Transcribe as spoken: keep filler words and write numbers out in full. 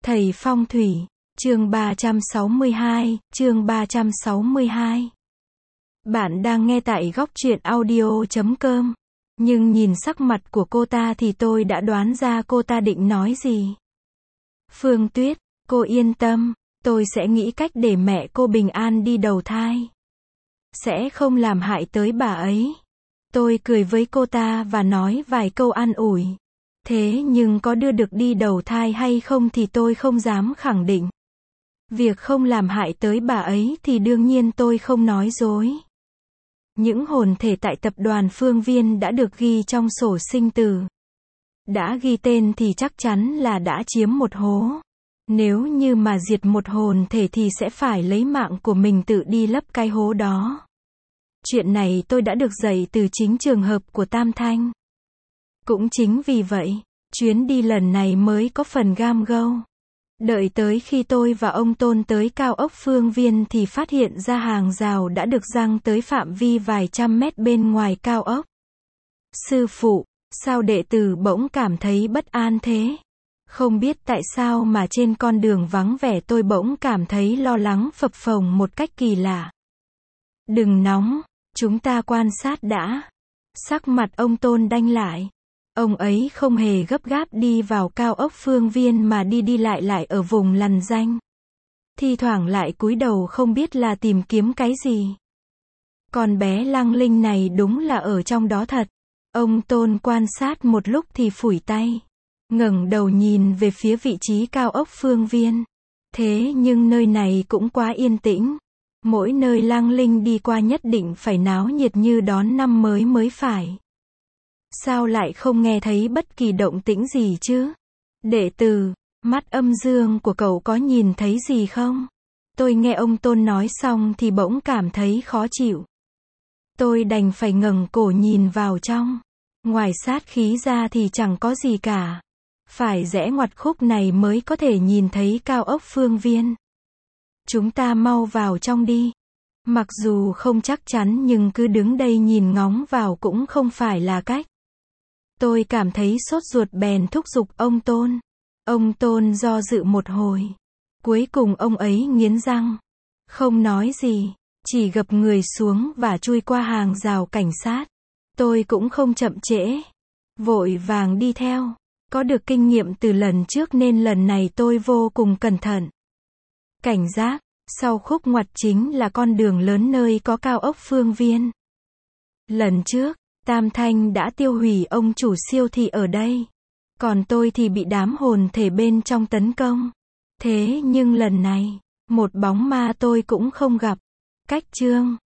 Thầy phong thủy, chương ba trăm sáu mươi hai, chương ba trăm sáu mươi hai. Bạn đang nghe tại góc truyện audio chấm com, nhưng nhìn sắc mặt của cô ta thì tôi đã đoán ra cô ta định nói gì. Phương Tuyết, cô yên tâm, tôi sẽ nghĩ cách để mẹ cô bình an đi đầu thai. Sẽ không làm hại tới bà ấy. Tôi cười với cô ta và nói vài câu an ủi. Thế nhưng có đưa được đi đầu thai hay không thì tôi không dám khẳng định. Việc không làm hại tới bà ấy thì đương nhiên tôi không nói dối. Những hồn thể tại tập đoàn Phương Viên đã được ghi trong sổ sinh tử. Đã ghi tên thì chắc chắn là đã chiếm một hố. Nếu như mà diệt một hồn thể thì sẽ phải lấy mạng của mình tự đi lấp cái hố đó. Chuyện này tôi đã được dạy từ chính trường hợp của Tam Thanh. Cũng chính vì vậy, chuyến đi lần này mới có phần gam gâu. Đợi tới khi tôi và ông Tôn tới cao ốc Phương Viên thì phát hiện ra hàng rào đã được giăng tới phạm vi vài trăm mét bên ngoài cao ốc. Sư phụ, sao đệ tử bỗng cảm thấy bất an thế? Không biết tại sao mà trên con đường vắng vẻ tôi bỗng cảm thấy lo lắng phập phồng một cách kỳ lạ. Đừng nóng, chúng ta quan sát đã. Sắc mặt ông Tôn đanh lại. Ông ấy không hề gấp gáp đi vào cao ốc Phương Viên mà đi đi lại lại ở vùng lằn ranh. Thi thoảng lại cúi đầu không biết là tìm kiếm cái gì. Con bé Lăng Linh này đúng là ở trong đó thật. Ông Tôn quan sát một lúc thì phủi tay. Ngẩng đầu nhìn về phía vị trí cao ốc Phương Viên. Thế nhưng nơi này cũng quá yên tĩnh. Mỗi nơi Lăng Linh đi qua nhất định phải náo nhiệt như đón năm mới mới phải. Sao lại không nghe thấy bất kỳ động tĩnh gì chứ? Đệ tử, mắt âm dương của cậu có nhìn thấy gì không? Tôi nghe ông Tôn nói xong thì bỗng cảm thấy khó chịu. Tôi đành phải ngẩng cổ nhìn vào trong. Ngoài sát khí ra thì chẳng có gì cả. Phải rẽ ngoặt khúc này mới có thể nhìn thấy cao ốc Phương Viên. Chúng ta mau vào trong đi. Mặc dù không chắc chắn nhưng cứ đứng đây nhìn ngóng vào cũng không phải là cách. Tôi cảm thấy sốt ruột bèn thúc giục ông Tôn. Ông Tôn do dự một hồi. Cuối cùng ông ấy nghiến răng. Không nói gì, chỉ gập người xuống và chui qua hàng rào cảnh sát. Tôi cũng không chậm trễ. Vội vàng đi theo. Có được kinh nghiệm từ lần trước nên lần này tôi vô cùng cẩn thận. Cảnh giác, sau khúc ngoặt chính là con đường lớn nơi có cao ốc Phương Viên. Lần trước, Tam Thanh đã tiêu hủy ông chủ siêu thị ở đây. Còn tôi thì bị đám hồn thể bên trong tấn công. Thế nhưng lần này, một bóng ma tôi cũng không gặp. Cách chương